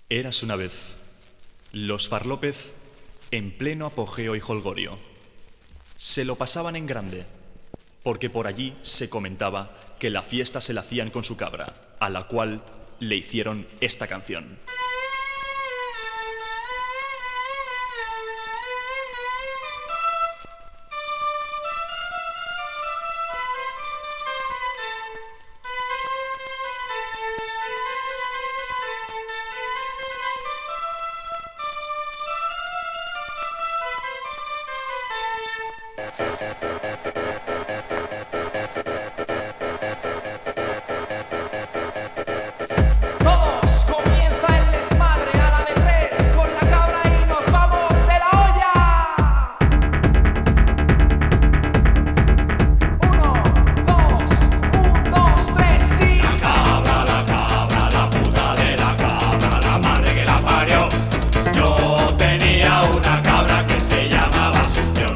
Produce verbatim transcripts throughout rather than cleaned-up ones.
Eras una vez los Farlópez en pleno apogeo y jolgorio. Se lo pasaban en grande, porque por allí se comentaba que la fiesta se la hacían con su cabra, a la cual le hicieron esta canción. Todos, comienza el desmadre a la de tres, con la cabra y nos vamos de la olla. Uno, dos, un, dos, tres, sí. La cabra, la cabra, la puta de la cabra, la madre que la parió. Yo tenía una cabra que se llamaba Asunción.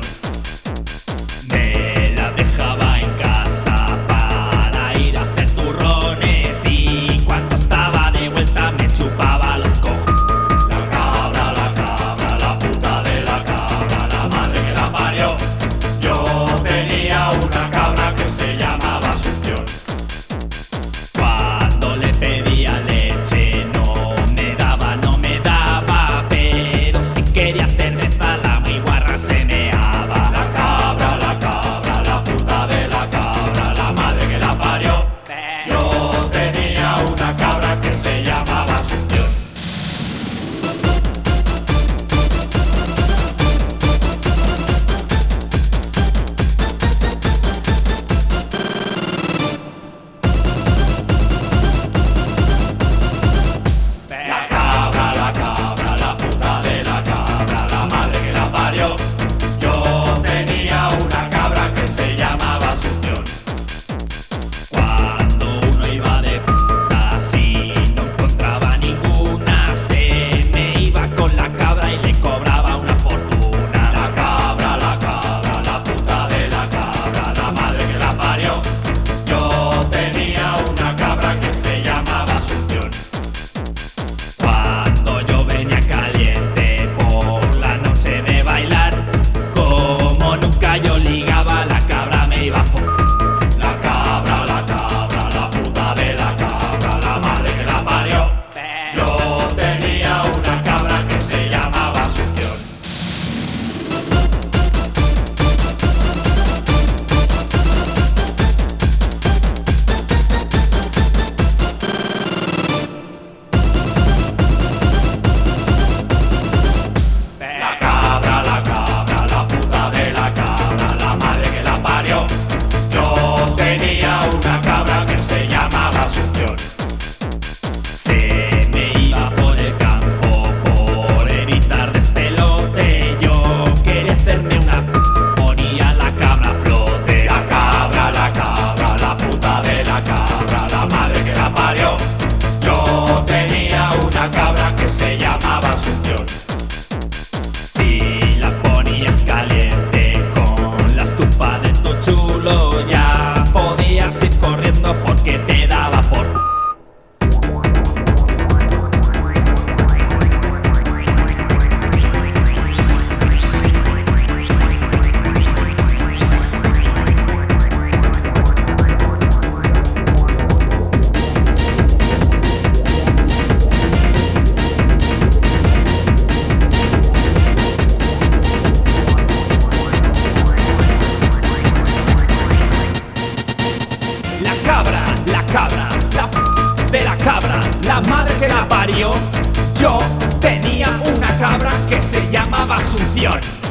Me la dejaba en casa para ir a hacer turrones y cuando estaba de vuelta me chupaba los cojones. La cabra, la cabra, la puta de la cabra, la madre que la parió. Yo tenía una cabra que se llamaba Asunción. Cuando le pedía leche no me daba, no me daba, pero si quería cerveza la muy guarra se meaba. La cabra, la cabra, la puta de la cabra, la madre que la parió. Yo tenía una cabra que se llamaba Asunción. La cabra, la cabra, la puta de la cabra, la madre que la parió. Yo tenía una cabra que se llamaba Asunción. Cuando uno iba de puta si no encontraba ninguna, se me iba con la cabra y le cobraba una fortuna. La cabra, la cabra, la puta de la cabra, la madre que la parió. Yo tenía una cabra que se llamaba Asunción. Cuando yo venía caliente por la noche de bailar, como nunca yo ligaba, la cabra me iba a follar. La cabra, la cabra, la puta de la cabra, la madre que la parió. Yo tenía una cabra que se llamaba Asunción. La cabra, la cabra, la puta de la cabra, la madre que la parió. Yo tenía una cabra que se llamaba Asunción. Se me iba por el campo por evitar despelote. Yo quería hacerme una p, ponía la cabra a flote. La cabra, la cabra, la puta de la cabra, la madre que la parió. Yo tenía una cabra que se llamaba Asunción. Si la ponías caliente con la estufa de tu chulo, ya podías ir corriendo porque te daba por. La cabra, la cabra, la p de la cabra, la madre que la parió. Yo tenía una cabra que se llamaba Asunción.